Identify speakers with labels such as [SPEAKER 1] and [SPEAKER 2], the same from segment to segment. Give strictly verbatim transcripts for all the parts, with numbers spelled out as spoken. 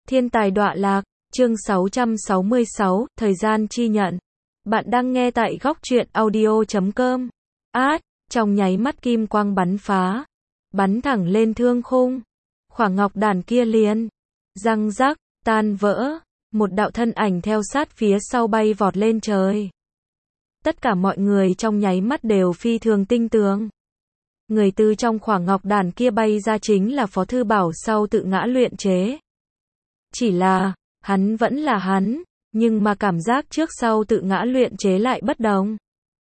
[SPEAKER 1] Thiên tài đọa lạc, chương sáu trăm sáu mươi sáu, thời gian chi nhận. Bạn đang nghe tại góc truyện audio chấm com. Át, trong nháy mắt kim quang bắn phá, bắn thẳng lên thương khung. Khoảng ngọc đàn kia liền, răng rắc, tan vỡ, một đạo thân ảnh theo sát phía sau bay vọt lên trời. Tất cả mọi người trong nháy mắt đều phi thường tinh tường. Người từ trong khoảng ngọc đàn kia bay ra chính là Phó Thư Bảo sau tự ngã luyện chế. Chỉ là, hắn vẫn là hắn, nhưng mà cảm giác trước sau tự ngã luyện chế lại bất đồng.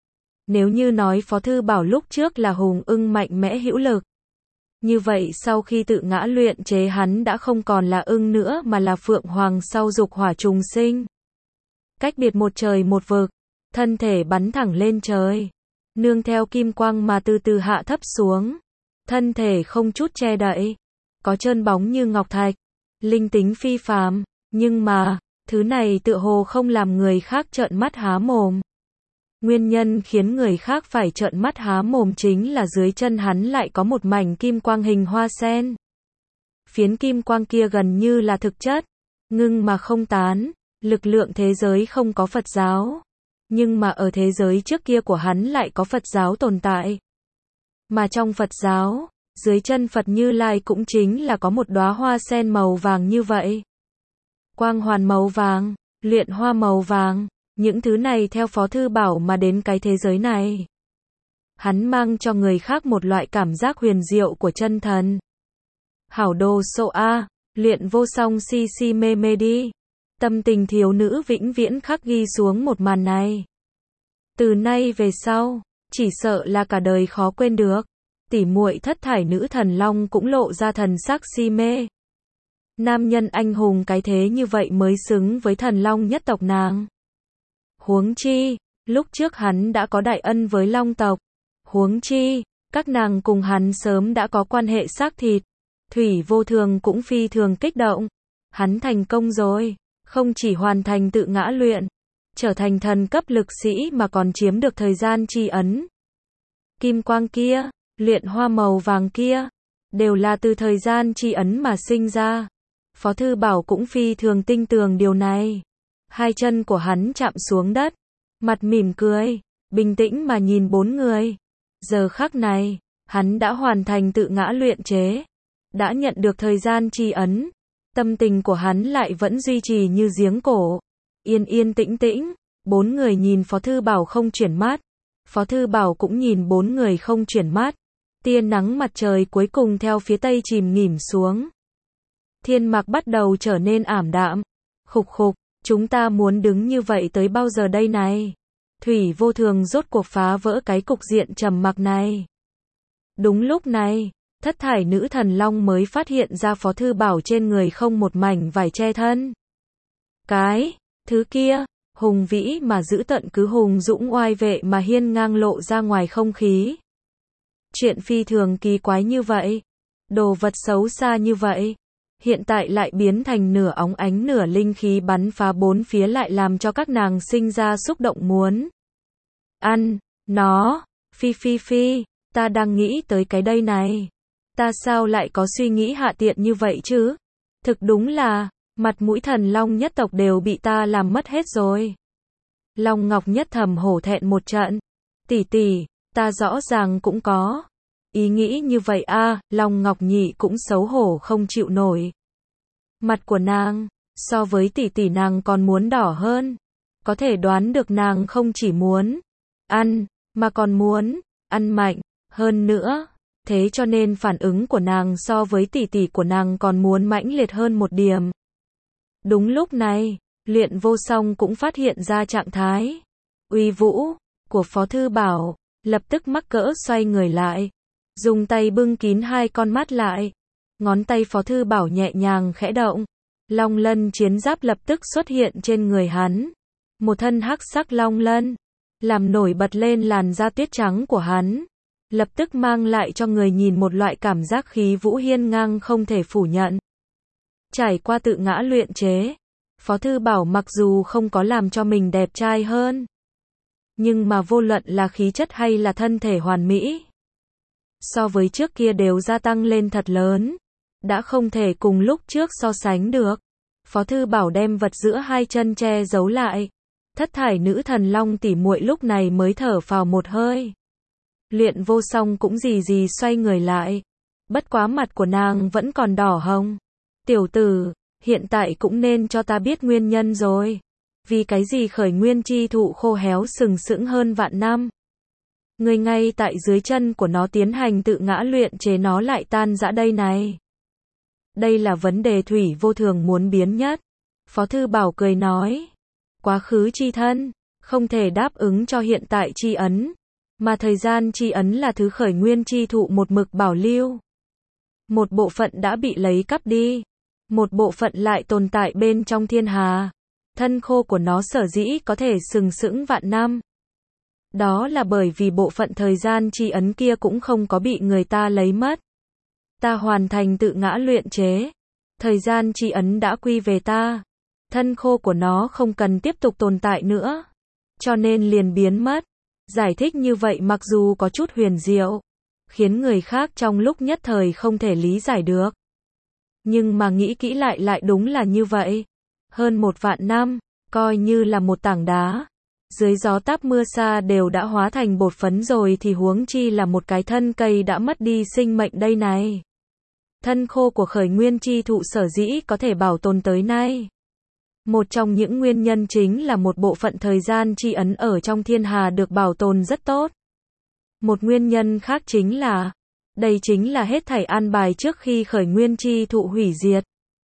[SPEAKER 1] Nếu như nói Phó Thư Bảo lúc trước là hùng ưng mạnh mẽ hữu lực, như vậy sau khi tự ngã luyện chế hắn đã không còn là ưng nữa mà là phượng hoàng sau dục hỏa trùng sinh. Cách biệt một trời một vực, thân thể bắn thẳng lên trời, nương theo kim quang mà từ từ hạ thấp xuống. Thân thể không chút che đậy, có trơn bóng như ngọc thạch, linh tính phi phàm, nhưng mà, thứ này tựa hồ không làm người khác trợn mắt há mồm. Nguyên nhân khiến người khác phải trợn mắt há mồm chính là dưới chân hắn lại có một mảnh kim quang hình hoa sen. Phiến kim quang kia gần như là thực chất, ngưng mà không tán, lực lượng thế giới không có Phật giáo. Nhưng mà ở thế giới trước kia của hắn lại có Phật giáo tồn tại. Mà trong Phật giáo, dưới chân Phật Như Lai cũng chính là có một đóa hoa sen màu vàng như vậy. Quang hoàn màu vàng, luyện hoa màu vàng, những thứ này theo Phó Thư Bảo mà đến cái thế giới này. Hắn mang cho người khác một loại cảm giác huyền diệu của chân thần. Hảo đồ sộ a, luyện vô song si si mê mê đi. Tâm tình thiếu nữ vĩnh viễn khắc ghi xuống một màn này. Từ nay về sau, chỉ sợ là cả đời khó quên được. Tỉ muội thất thải nữ thần long cũng lộ ra thần sắc si mê. Nam nhân anh hùng cái thế như vậy mới xứng với thần long nhất tộc nàng. Huống chi, lúc trước hắn đã có đại ân với long tộc. Huống chi, các nàng cùng hắn sớm đã có quan hệ xác thịt. Thủy Vô Thường cũng phi thường kích động. Hắn thành công rồi. Không chỉ hoàn thành tự ngã luyện, trở thành thần cấp lực sĩ mà còn chiếm được thời gian chi ấn. Kim quang kia, luyện hoa màu vàng kia, đều là từ thời gian chi ấn mà sinh ra. Phó Thư Bảo cũng phi thường tinh tường điều này. Hai chân của hắn chạm xuống đất, mặt mỉm cười, bình tĩnh mà nhìn bốn người. Giờ khắc này, hắn đã hoàn thành tự ngã luyện chế, đã nhận được thời gian chi ấn. Tâm tình của hắn lại vẫn duy trì như giếng cổ. Yên yên tĩnh tĩnh, bốn người nhìn Phó Thư Bảo không chuyển mắt. Phó Thư Bảo cũng nhìn bốn người không chuyển mắt. Tia nắng mặt trời cuối cùng theo phía tây chìm nghỉm xuống. Thiên mạc bắt đầu trở nên ảm đạm. Khục khục, chúng ta muốn đứng như vậy tới bao giờ đây này? Thủy Vô Thường rốt cuộc phá vỡ cái cục diện trầm mặc này. Đúng lúc này, thất thải nữ thần long mới phát hiện ra Phó Thư Bảo trên người không một mảnh vải che thân. Cái, thứ kia, hùng vĩ mà giữ tận cứ hùng dũng oai vệ mà hiên ngang lộ ra ngoài không khí. Chuyện phi thường kỳ quái như vậy, đồ vật xấu xa như vậy, hiện tại lại biến thành nửa óng ánh nửa linh khí bắn phá bốn phía lại làm cho các nàng sinh ra xúc động muốn ăn nó. Phi phi phi, ta đang nghĩ tới cái đây này. Ta sao lại có suy nghĩ hạ tiện như vậy chứ? Thực đúng là, mặt mũi thần long nhất tộc đều bị ta làm mất hết rồi. Long Ngọc nhất thầm hổ thẹn một trận. Tỷ tỷ, ta rõ ràng cũng có ý nghĩ như vậy a. À, Long Ngọc nhị cũng xấu hổ không chịu nổi. Mặt của nàng, so với tỷ tỷ nàng còn muốn đỏ hơn. Có thể đoán được nàng không chỉ muốn ăn, mà còn muốn ăn mạnh hơn nữa. Thế cho nên phản ứng của nàng so với tỷ tỷ của nàng còn muốn mãnh liệt hơn một điểm. Đúng lúc này, luyện vô song cũng phát hiện ra trạng thái uy vũ của Phó Thư Bảo, lập tức mắc cỡ xoay người lại, dùng tay bưng kín hai con mắt lại. Ngón tay Phó Thư Bảo nhẹ nhàng khẽ động, long lân chiến giáp lập tức xuất hiện trên người hắn. Một thân hắc sắc long lân, làm nổi bật lên làn da tuyết trắng của hắn. Lập tức mang lại cho người nhìn một loại cảm giác khí vũ hiên ngang không thể phủ nhận. Trải qua tự ngã luyện chế, Phó Thư Bảo mặc dù không có làm cho mình đẹp trai hơn, nhưng mà vô luận là khí chất hay là thân thể hoàn mỹ, so với trước kia đều gia tăng lên thật lớn, đã không thể cùng lúc trước so sánh được. Phó Thư Bảo đem vật giữa hai chân che giấu lại. Thất thải nữ thần long tỉ muội lúc này mới thở phào một hơi. Luyện vô song cũng gì gì xoay người lại. Bất quá mặt của nàng vẫn còn đỏ hồng. Tiểu tử, hiện tại cũng nên cho ta biết nguyên nhân rồi. Vì cái gì khởi nguyên chi thụ khô héo sừng sững hơn vạn năm. Người ngay tại dưới chân của nó tiến hành tự ngã luyện chế nó lại tan rã đây này. Đây là vấn đề Thủy Vô Thường muốn biến nhất. Phó Thư Bảo cười nói. Quá khứ chi thân, không thể đáp ứng cho hiện tại chi ấn. Mà thời gian chi ấn là thứ khởi nguyên chi thụ một mực bảo lưu. Một bộ phận đã bị lấy cắp đi. Một bộ phận lại tồn tại bên trong thiên hà. Thân khô của nó sở dĩ có thể sừng sững vạn năm. Đó là bởi vì bộ phận thời gian chi ấn kia cũng không có bị người ta lấy mất. Ta hoàn thành tự ngã luyện chế. Thời gian chi ấn đã quy về ta. Thân khô của nó không cần tiếp tục tồn tại nữa. Cho nên liền biến mất. Giải thích như vậy mặc dù có chút huyền diệu. Khiến người khác trong lúc nhất thời không thể lý giải được. Nhưng mà nghĩ kỹ lại lại đúng là như vậy. Hơn một vạn năm, coi như là một tảng đá. Dưới gió táp mưa xa đều đã hóa thành bột phấn rồi thì huống chi là một cái thân cây đã mất đi sinh mệnh đây này. Thân khô của khởi nguyên chi thụ sở dĩ có thể bảo tồn tới nay. Một trong những nguyên nhân chính là một bộ phận thời gian chi ấn ở trong thiên hà được bảo tồn rất tốt. Một nguyên nhân khác chính là, đây chính là hết thảy an bài trước khi khởi nguyên chi thụ hủy diệt.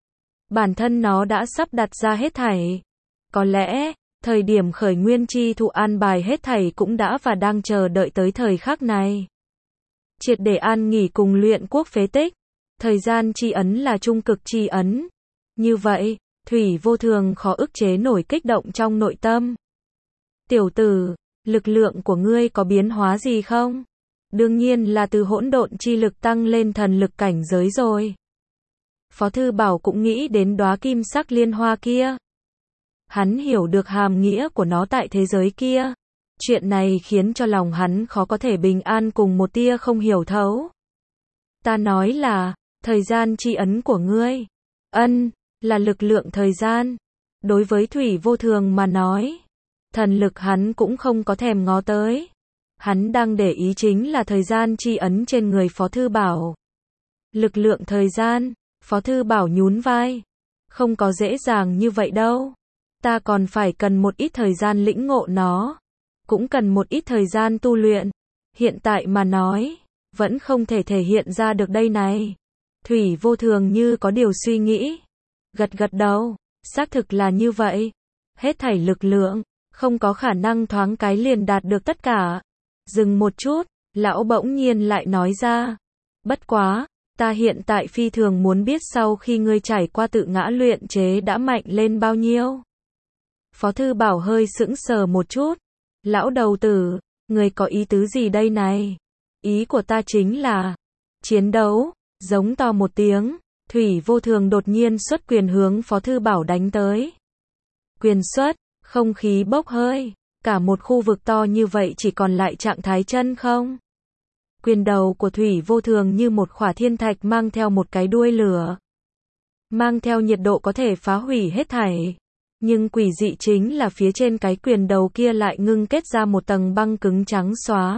[SPEAKER 1] Bản thân nó đã sắp đặt ra hết thảy. Có lẽ, thời điểm khởi nguyên chi thụ an bài hết thảy cũng đã và đang chờ đợi tới thời khắc này. Triệt để an nghỉ cùng luyện quốc phế tích. Thời gian chi ấn là trung cực chi ấn. Như vậy, Thủy Vô Thường khó ức chế nổi kích động trong nội tâm. Tiểu tử, lực lượng của ngươi có biến hóa gì không? Đương nhiên là từ hỗn độn chi lực tăng lên thần lực cảnh giới rồi. Phó Thư Bảo cũng nghĩ đến đóa kim sắc liên hoa kia. Hắn hiểu được hàm nghĩa của nó tại thế giới kia. Chuyện này khiến cho lòng hắn khó có thể bình an cùng một tia không hiểu thấu. Ta nói là, thời gian chi ấn của ngươi. Ân, là lực lượng thời gian. Đối với Thủy Vô Thường mà nói, thần lực hắn cũng không có thèm ngó tới. Hắn đang để ý chính là thời gian chi ấn trên người Phó Thư Bảo. Lực lượng thời gian, Phó Thư Bảo nhún vai. Không có dễ dàng như vậy đâu. Ta còn phải cần một ít thời gian lĩnh ngộ nó. Cũng cần một ít thời gian tu luyện. Hiện tại mà nói, vẫn không thể thể hiện ra được đây này. Thủy Vô Thường như có điều suy nghĩ. Gật gật đầu, xác thực là như vậy. Hết thảy lực lượng, không có khả năng thoáng cái liền đạt được tất cả. Dừng một chút, lão bỗng nhiên lại nói ra. Bất quá, ta hiện tại phi thường muốn biết sau khi ngươi trải qua tự ngã luyện chế đã mạnh lên bao nhiêu. Phó Thư Bảo hơi sững sờ một chút. Lão đầu tử, ngươi có ý tứ gì đây này? Ý của ta chính là, chiến đấu, giống to một tiếng. Thủy Vô Thường đột nhiên xuất quyền hướng Phó Thư Bảo đánh tới. Quyền xuất, không khí bốc hơi, cả một khu vực to như vậy chỉ còn lại trạng thái chân không. Quyền đầu của Thủy Vô Thường như một khỏa thiên thạch mang theo một cái đuôi lửa. Mang theo nhiệt độ có thể phá hủy hết thảy. Nhưng quỷ dị chính là phía trên cái quyền đầu kia lại ngưng kết ra một tầng băng cứng trắng xóa.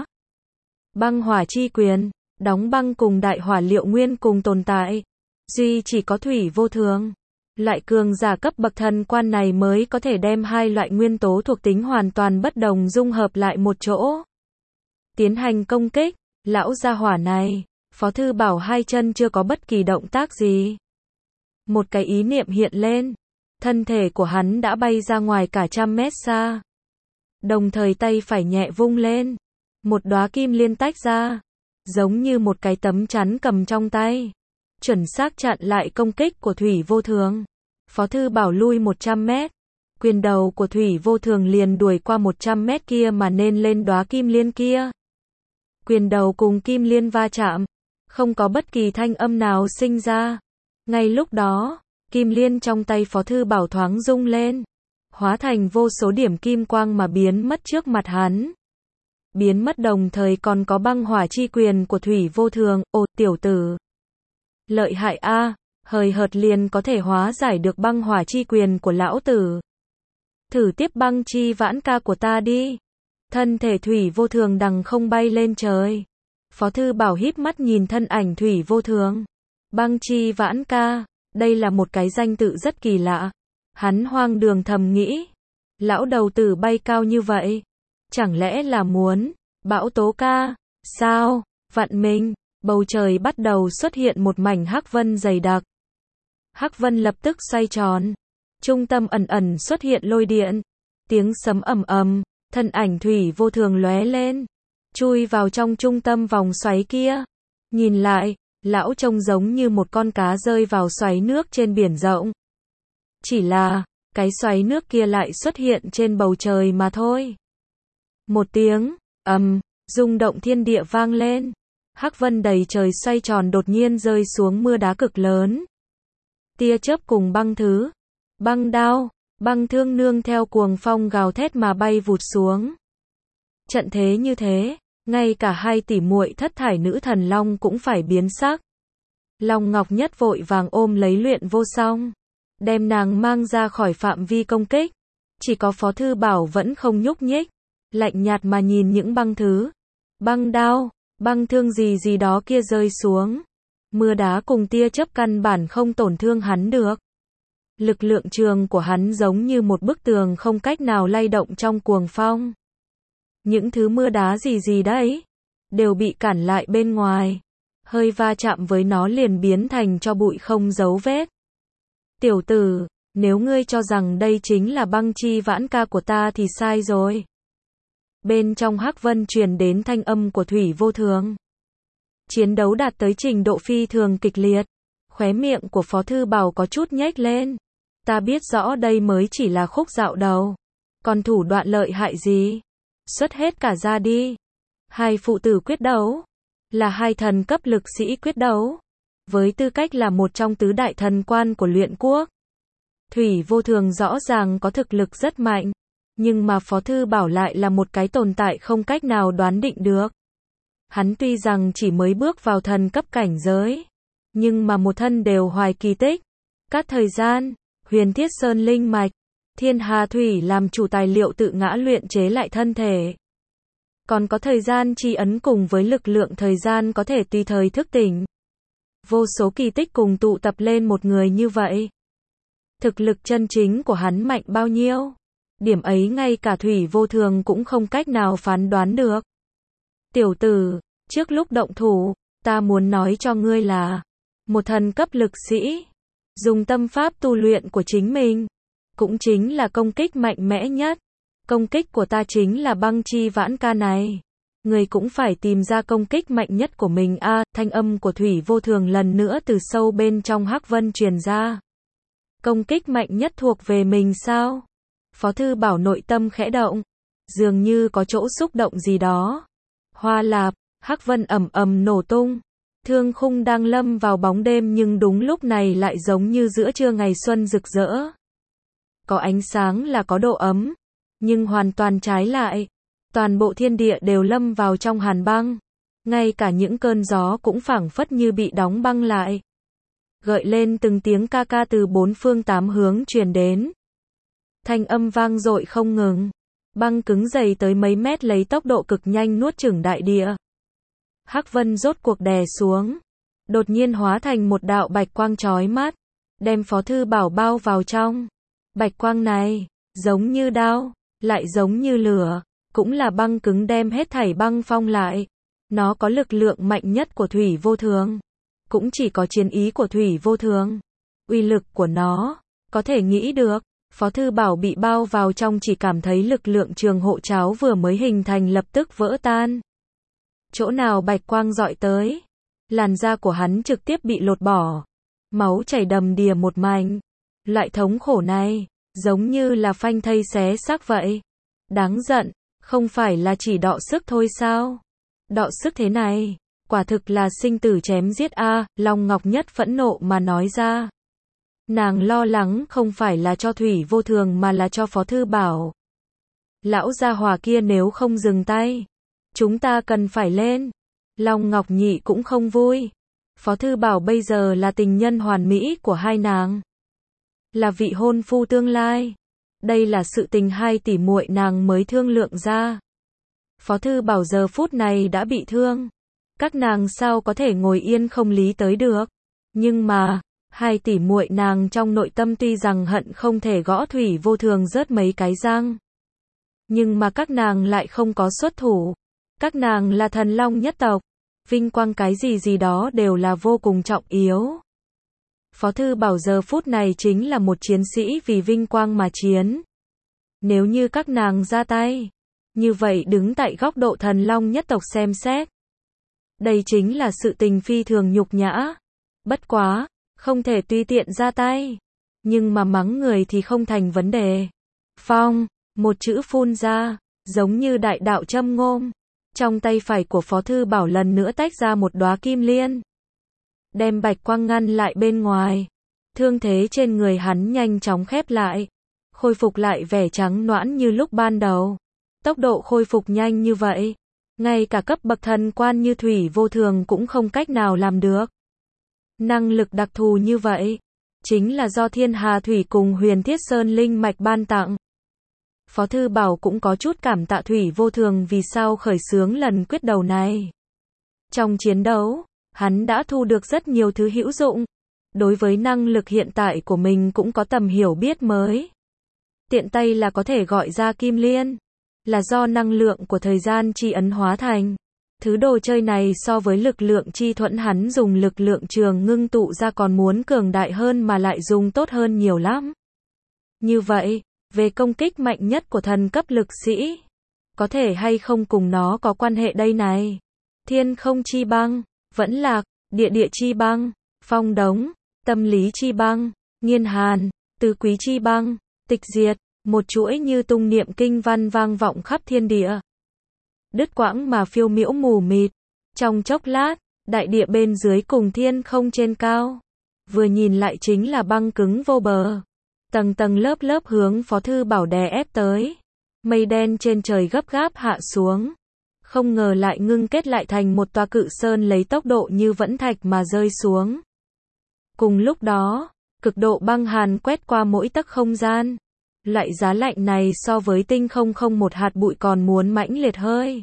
[SPEAKER 1] Băng hỏa chi quyền, đóng băng cùng đại hỏa liệu nguyên cùng tồn tại. Duy chỉ có Thủy Vô Thường. Loại cường giả cấp bậc thần quan này mới có thể đem hai loại nguyên tố thuộc tính hoàn toàn bất đồng dung hợp lại một chỗ. Tiến hành công kích, lão gia hỏa này, Phó Thư Bảo hai chân chưa có bất kỳ động tác gì. Một cái ý niệm hiện lên, thân thể của hắn đã bay ra ngoài cả trăm mét xa. Đồng thời tay phải nhẹ vung lên, một đóa kim liên tách ra, giống như một cái tấm chắn cầm trong tay. Chuẩn xác chặn lại công kích của Thủy Vô Thường. Phó Thư Bảo lui một trăm mét. Quyền đầu của Thủy Vô Thường liền đuổi qua một trăm mét kia mà nên lên đóa kim liên kia. Quyền đầu cùng kim liên va chạm. Không có bất kỳ thanh âm nào sinh ra. Ngay lúc đó, kim liên trong tay Phó Thư Bảo thoáng rung lên. Hóa thành vô số điểm kim quang mà biến mất trước mặt hắn. Biến mất đồng thời còn có băng hỏa chi quyền của Thủy Vô Thường. Ồ, tiểu tử. Lợi hại a, hời hợt liền có thể hóa giải được băng hỏa chi quyền của lão tử. Thử tiếp băng chi vãn ca của ta đi. Thân thể Thủy Vô Thường đằng không bay lên trời. Phó Thư Bảo híp mắt nhìn thân ảnh Thủy Vô Thường. Băng chi vãn ca, đây là một cái danh tự rất kỳ lạ. Hắn hoang đường thầm nghĩ. Lão đầu tử bay cao như vậy. Chẳng lẽ là muốn, bão tố ca, sao, vặn mình, bầu trời bắt đầu xuất hiện một mảnh hắc vân dày đặc. Hắc vân lập tức xoay tròn. Trung tâm ẩn ẩn xuất hiện lôi điện. Tiếng sấm ầm ầm, thân ảnh Thủy Vô Thường lóe lên. Chui vào trong trung tâm vòng xoáy kia. Nhìn lại, lão trông giống như một con cá rơi vào xoáy nước trên biển rộng. Chỉ là, cái xoáy nước kia lại xuất hiện trên bầu trời mà thôi. Một tiếng, ầm, rung động thiên địa vang lên. Hắc vân đầy trời xoay tròn đột nhiên rơi xuống mưa đá cực lớn. Tia chớp cùng băng thứ, băng đao, băng thương nương theo cuồng phong gào thét mà bay vụt xuống. Trận thế như thế, ngay cả hai tỷ muội thất thải nữ thần long cũng phải biến sắc. Long Ngọc Nhất vội vàng ôm lấy Luyện Vô Song, đem nàng mang ra khỏi phạm vi công kích. Chỉ có Phó Thư Bảo vẫn không nhúc nhích, lạnh nhạt mà nhìn những băng thứ, băng đao, băng thương gì gì đó kia rơi xuống. Mưa đá cùng tia chớp căn bản không tổn thương hắn được. Lực lượng trường của hắn giống như một bức tường không cách nào lay động trong cuồng phong. Những thứ mưa đá gì gì đấy, đều bị cản lại bên ngoài. Hơi va chạm với nó liền biến thành cho bụi không dấu vết. Tiểu tử, nếu ngươi cho rằng đây chính là băng chi vãn ca của ta thì sai rồi. Bên trong hắc vân truyền đến thanh âm của Thủy Vô Thường. Chiến đấu đạt tới trình độ phi thường kịch liệt. Khóe miệng của Phó Thư Bảo có chút nhếch lên. Ta biết rõ đây mới chỉ là khúc dạo đầu. Còn thủ đoạn lợi hại gì? Xuất hết cả ra đi. Hai phụ tử quyết đấu. Là hai thần cấp lực sĩ quyết đấu. Với tư cách là một trong tứ đại thần quan của luyện quốc. Thủy Vô Thường rõ ràng có thực lực rất mạnh. Nhưng mà Phó Thư Bảo lại là một cái tồn tại không cách nào đoán định được. Hắn tuy rằng chỉ mới bước vào thần cấp cảnh giới. Nhưng mà một thân đều hoài kỳ tích. Các thời gian, huyền thiết sơn linh mạch, thiên hà thủy làm chủ tài liệu tự ngã luyện chế lại thân thể. Còn có thời gian chi ấn cùng với lực lượng thời gian có thể tùy thời thức tỉnh. Vô số kỳ tích cùng tụ tập lên một người như vậy. Thực lực chân chính của hắn mạnh bao nhiêu? Điểm ấy ngay cả Thủy Vô Thường cũng không cách nào phán đoán được. Tiểu tử, trước lúc động thủ, ta muốn nói cho ngươi là một thần cấp lực sĩ, dùng tâm pháp tu luyện của chính mình, cũng chính là công kích mạnh mẽ nhất. Công kích của ta chính là băng chi vãn ca này. Người cũng phải tìm ra công kích mạnh nhất của mình a. À, thanh âm của Thủy Vô Thường lần nữa từ sâu bên trong hắc vân truyền ra. Công kích mạnh nhất thuộc về mình sao? Phó Thư Bảo nội tâm khẽ động, dường như có chỗ xúc động gì đó. Hoa lạp, hắc vân ầm ầm nổ tung. Thương khung đang lâm vào bóng đêm nhưng đúng lúc này lại giống như giữa trưa ngày xuân rực rỡ. Có ánh sáng là có độ ấm, nhưng hoàn toàn trái lại. Toàn bộ thiên địa đều lâm vào trong hàn băng. Ngay cả những cơn gió cũng phảng phất như bị đóng băng lại. Gợi lên từng tiếng ca ca từ bốn phương tám hướng truyền đến. Thanh âm vang dội không ngừng. Băng cứng dày tới mấy mét lấy tốc độ cực nhanh nuốt chửng đại địa. Hắc vân rốt cuộc đè xuống. Đột nhiên hóa thành một đạo bạch quang chói mắt. Đem Phó Thư Bảo bao vào trong. Bạch quang này, giống như đao, lại giống như lửa. Cũng là băng cứng đem hết thảy băng phong lại. Nó có lực lượng mạnh nhất của Thủy Vô Thường. Cũng chỉ có chiến ý của Thủy Vô Thường. Uy lực của nó, có thể nghĩ được. Phó Thư Bảo bị bao vào trong chỉ cảm thấy lực lượng trường hộ cháo vừa mới hình thành lập tức vỡ tan. Chỗ nào bạch quang dọi tới, làn da của hắn trực tiếp bị lột bỏ. Máu chảy đầm đìa một mảnh. Loại thống khổ này, giống như là phanh thây xé xác vậy. Đáng giận, không phải là chỉ đọ sức thôi sao? Đọ sức thế này, quả thực là sinh tử chém giết a. À, Long Ngọc Nhất phẫn nộ mà nói ra. Nàng lo lắng không phải là cho Thủy Vô Thường mà là cho Phó Thư Bảo. Lão gia hỏa kia nếu không dừng tay, chúng ta cần phải lên. Long Ngọc Nhị cũng không vui. Phó Thư Bảo bây giờ là tình nhân hoàn mỹ của hai nàng. Là vị hôn phu tương lai. Đây là sự tình hai tỷ muội nàng mới thương lượng ra. Phó Thư Bảo giờ phút này đã bị thương. Các nàng sao có thể ngồi yên không lý tới được. Nhưng mà, hai tỷ muội nàng trong nội tâm tuy rằng hận không thể gõ Thủy Vô Thường rớt mấy cái răng. Nhưng mà các nàng lại không có xuất thủ. Các nàng là thần long nhất tộc. Vinh quang cái gì gì đó đều là vô cùng trọng yếu. Phó Thư Bảo giờ phút này chính là một chiến sĩ vì vinh quang mà chiến. Nếu như các nàng ra tay, như vậy đứng tại góc độ thần long nhất tộc xem xét. Đây chính là sự tình phi thường nhục nhã. Bất quá, không thể tùy tiện ra tay. Nhưng mà mắng người thì không thành vấn đề. Phong, một chữ phun ra, giống như đại đạo châm ngôn. Trong tay phải của Phó Thư Bảo lần nữa tách ra một đóa kim liên. Đem bạch quang ngăn lại bên ngoài. Thương thế trên người hắn nhanh chóng khép lại. Khôi phục lại vẻ trắng nõn như lúc ban đầu. Tốc độ khôi phục nhanh như vậy. Ngay cả cấp bậc thần quan như Thủy Vô Thường cũng không cách nào làm được. Năng lực đặc thù như vậy. Chính là do Thiên Hà Thủy cùng Huyền Thiết Sơn Linh Mạch ban tặng. Phó Thư Bảo cũng có chút cảm tạ Thủy Vô Thường vì sao khởi xướng lần quyết đầu này. Trong chiến đấu, hắn đã thu được rất nhiều thứ hữu dụng. Đối với năng lực hiện tại của mình cũng có tầm hiểu biết mới. Tiện tay là có thể gọi ra kim liên. Là do năng lượng của thời gian chi ấn hóa thành. Thứ đồ chơi này so với lực lượng chi thuẫn hắn dùng lực lượng trường ngưng tụ ra còn muốn cường đại hơn mà lại dùng tốt hơn nhiều lắm. Như vậy, về công kích mạnh nhất của thần cấp lực sĩ, có thể hay không cùng nó có quan hệ đây này? Thiên không chi băng, vẫn lạc, địa địa chi băng, phong đống, tâm lý chi băng, nghiên hàn, tứ quý chi băng, tịch diệt, một chuỗi như tung niệm kinh văn vang vọng khắp thiên địa. Đứt quãng mà phiêu miễu mù mịt. Trong chốc lát, đại địa bên dưới cùng thiên không trên cao. Vừa nhìn lại chính là băng cứng vô bờ. Tầng tầng lớp lớp hướng Phó Thư Bảo đè ép tới. Mây đen trên trời gấp gáp hạ xuống. Không ngờ lại ngưng kết lại thành một tòa cự sơn lấy tốc độ như vẫn thạch mà rơi xuống. Cùng lúc đó, cực độ băng hàn quét qua mỗi tấc không gian. Loại giá lạnh này so với tinh không không một hạt bụi còn muốn mãnh liệt hơi.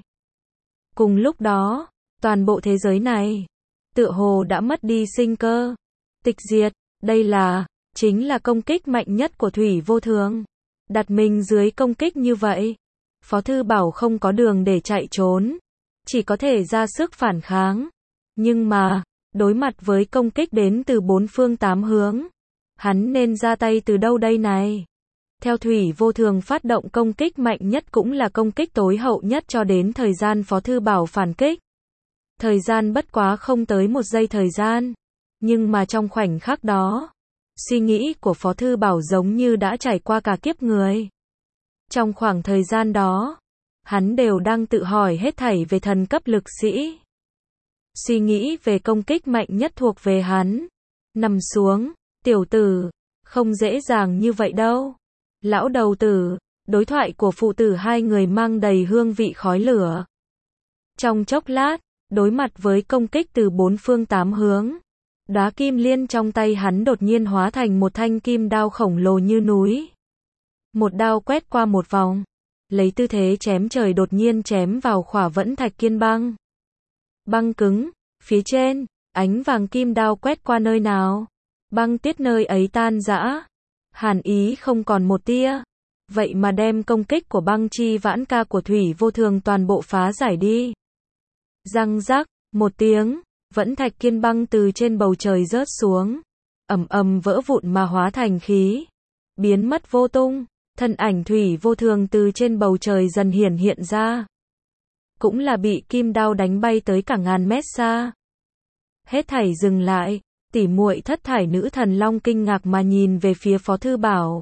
[SPEAKER 1] Cùng lúc đó, toàn bộ thế giới này, tựa hồ đã mất đi sinh cơ. Tịch diệt, đây là, chính là công kích mạnh nhất của Thủy Vô Thường. Đặt mình dưới công kích như vậy, Phó Thư Bảo không có đường để chạy trốn. Chỉ có thể ra sức phản kháng. Nhưng mà, đối mặt với công kích đến từ bốn phương tám hướng, hắn nên ra tay từ đâu đây này? Theo Thủy Vô Thường phát động công kích mạnh nhất cũng là công kích tối hậu nhất cho đến thời gian Phó Thư Bảo phản kích. Thời gian bất quá không tới một giây thời gian. Nhưng mà trong khoảnh khắc đó, suy nghĩ của Phó Thư Bảo giống như đã trải qua cả kiếp người. Trong khoảng thời gian đó, hắn đều đang tự hỏi hết thảy về thần cấp lực sĩ. Suy nghĩ về công kích mạnh nhất thuộc về hắn. Nằm xuống, tiểu tử, không dễ dàng như vậy đâu. Lão đầu tử, đối thoại của phụ tử hai người mang đầy hương vị khói lửa. Trong chốc lát, đối mặt với công kích từ bốn phương tám hướng, đá kim liên trong tay hắn đột nhiên hóa thành một thanh kim đao khổng lồ như núi. Một đao quét qua một vòng, lấy tư thế chém trời đột nhiên chém vào khỏa vẫn thạch kiên băng. Băng cứng, phía trên, ánh vàng kim đao quét qua nơi nào, băng tiết nơi ấy tan rã. Hàn ý không còn một tia. Vậy mà đem công kích của băng chi vãn ca của Thủy Vô Thường toàn bộ phá giải đi. Răng rắc, một tiếng, vẫn thạch kiên băng từ trên bầu trời rớt xuống. Ầm ầm vỡ vụn mà hóa thành khí. Biến mất vô tung. Thân ảnh Thủy Vô Thường từ trên bầu trời dần hiển hiện ra. Cũng là bị kim đao đánh bay tới cả ngàn mét xa. Hết thảy dừng lại. Tỷ muội thất thải nữ thần long kinh ngạc mà nhìn về phía Phó Thư Bảo.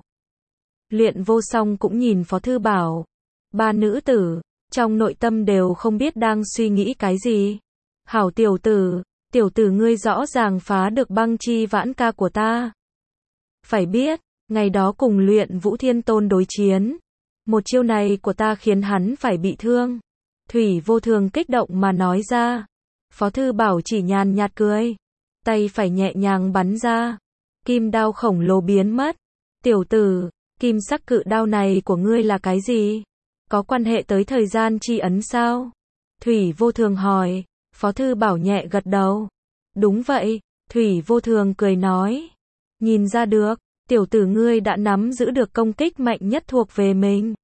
[SPEAKER 1] Luyện Vô Song cũng nhìn Phó Thư Bảo. Ba nữ tử, trong nội tâm đều không biết đang suy nghĩ cái gì. Hảo tiểu tử, tiểu tử ngươi rõ ràng phá được băng chi vãn ca của ta. Phải biết, ngày đó cùng Luyện Vũ Thiên Tôn đối chiến. Một chiêu này của ta khiến hắn phải bị thương. Thủy Vô Thường kích động mà nói ra. Phó Thư Bảo chỉ nhàn nhạt cười. tay phải nhẹ nhàng bắn ra. Kim đao khổng lồ biến mất. Tiểu tử, kim sắc cự đao này của ngươi là cái gì? Có quan hệ tới thời gian chi ấn sao? Thủy Vô Thường hỏi. Phó Thư Bảo nhẹ gật đầu. Đúng vậy, Thủy Vô Thường cười nói. Nhìn ra được, tiểu tử ngươi đã nắm giữ được công kích mạnh nhất thuộc về mình.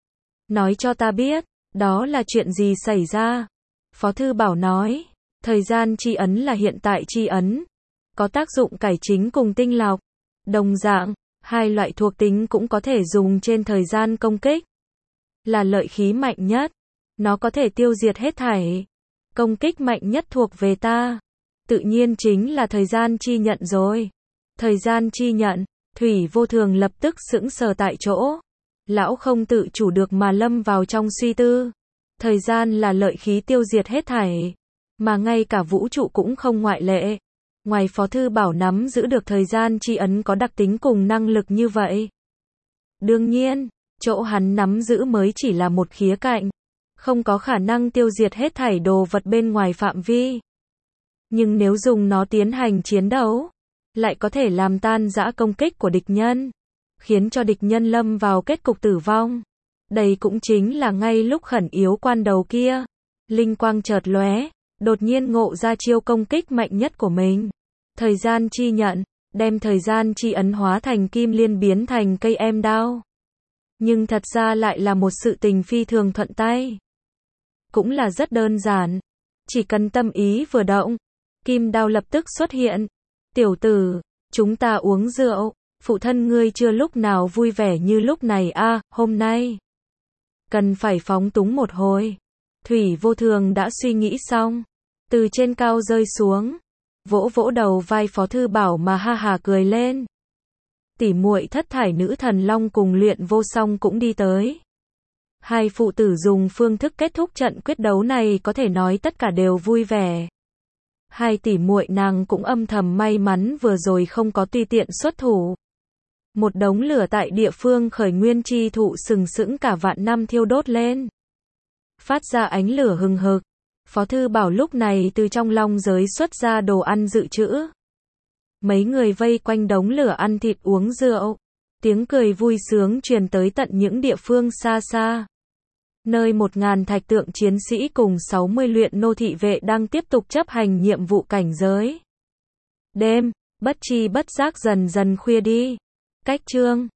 [SPEAKER 1] Nói cho ta biết, đó là chuyện gì xảy ra? Phó Thư Bảo nói. Thời gian chi ấn là hiện tại chi ấn. Có tác dụng cải chính cùng tinh lọc. Đồng dạng, hai loại thuộc tính cũng có thể dùng trên thời gian công kích. Là lợi khí mạnh nhất. Nó có thể tiêu diệt hết thảy. Công kích mạnh nhất thuộc về ta. Tự nhiên chính là thời gian chi nhận rồi. Thời gian chi nhận, Thủy Vô Thường lập tức sững sờ tại chỗ. Lão không tự chủ được mà lâm vào trong suy tư. Thời gian là lợi khí tiêu diệt hết thảy. Mà ngay cả vũ trụ cũng không ngoại lệ. Ngoài Phó Thư Bảo nắm giữ được thời gian chi ấn có đặc tính cùng năng lực như vậy. Đương nhiên, chỗ hắn nắm giữ mới chỉ là một khía cạnh. Không có khả năng tiêu diệt hết thảy đồ vật bên ngoài phạm vi. Nhưng nếu dùng nó tiến hành chiến đấu, lại có thể làm tan rã công kích của địch nhân. Khiến cho địch nhân lâm vào kết cục tử vong. Đây cũng chính là ngay lúc khẩn yếu quan đầu kia. Linh quang chợt lóe, đột nhiên ngộ ra chiêu công kích mạnh nhất của mình. Thời gian chi nhận, đem thời gian chi ấn hóa thành kim liên biến thành cây em đao. Nhưng thật ra lại là một sự tình phi thường thuận tay. Cũng là rất đơn giản. Chỉ cần tâm ý vừa động, kim đao lập tức xuất hiện. Tiểu tử, chúng ta uống rượu, phụ thân ngươi chưa lúc nào vui vẻ như lúc này a, à, hôm nay. Cần phải phóng túng một hồi. Thủy Vô Thường đã suy nghĩ xong. Từ trên cao rơi xuống. Vỗ vỗ đầu vai Phó Thư Bảo mà ha hà cười lên. Tỉ muội thất thải nữ thần long cùng Luyện Vô Song cũng đi tới. Hai phụ tử dùng phương thức kết thúc trận quyết đấu này có thể nói tất cả đều vui vẻ. Hai tỷ muội nàng cũng âm thầm may mắn vừa rồi không có tùy tiện xuất thủ. Một đống lửa tại địa phương khởi nguyên chi thụ sừng sững cả vạn năm thiêu đốt lên. Phát ra ánh lửa hừng hực. Phó Thư Bảo lúc này từ trong long giới xuất ra đồ ăn dự trữ. Mấy người vây quanh đống lửa ăn thịt uống rượu. Tiếng cười vui sướng truyền tới tận những địa phương xa xa. Nơi một ngàn thạch tượng chiến sĩ cùng sáu mươi luyện nô thị vệ đang tiếp tục chấp hành nhiệm vụ cảnh giới. Đêm, bất chi bất giác dần dần khuya đi. Cách chương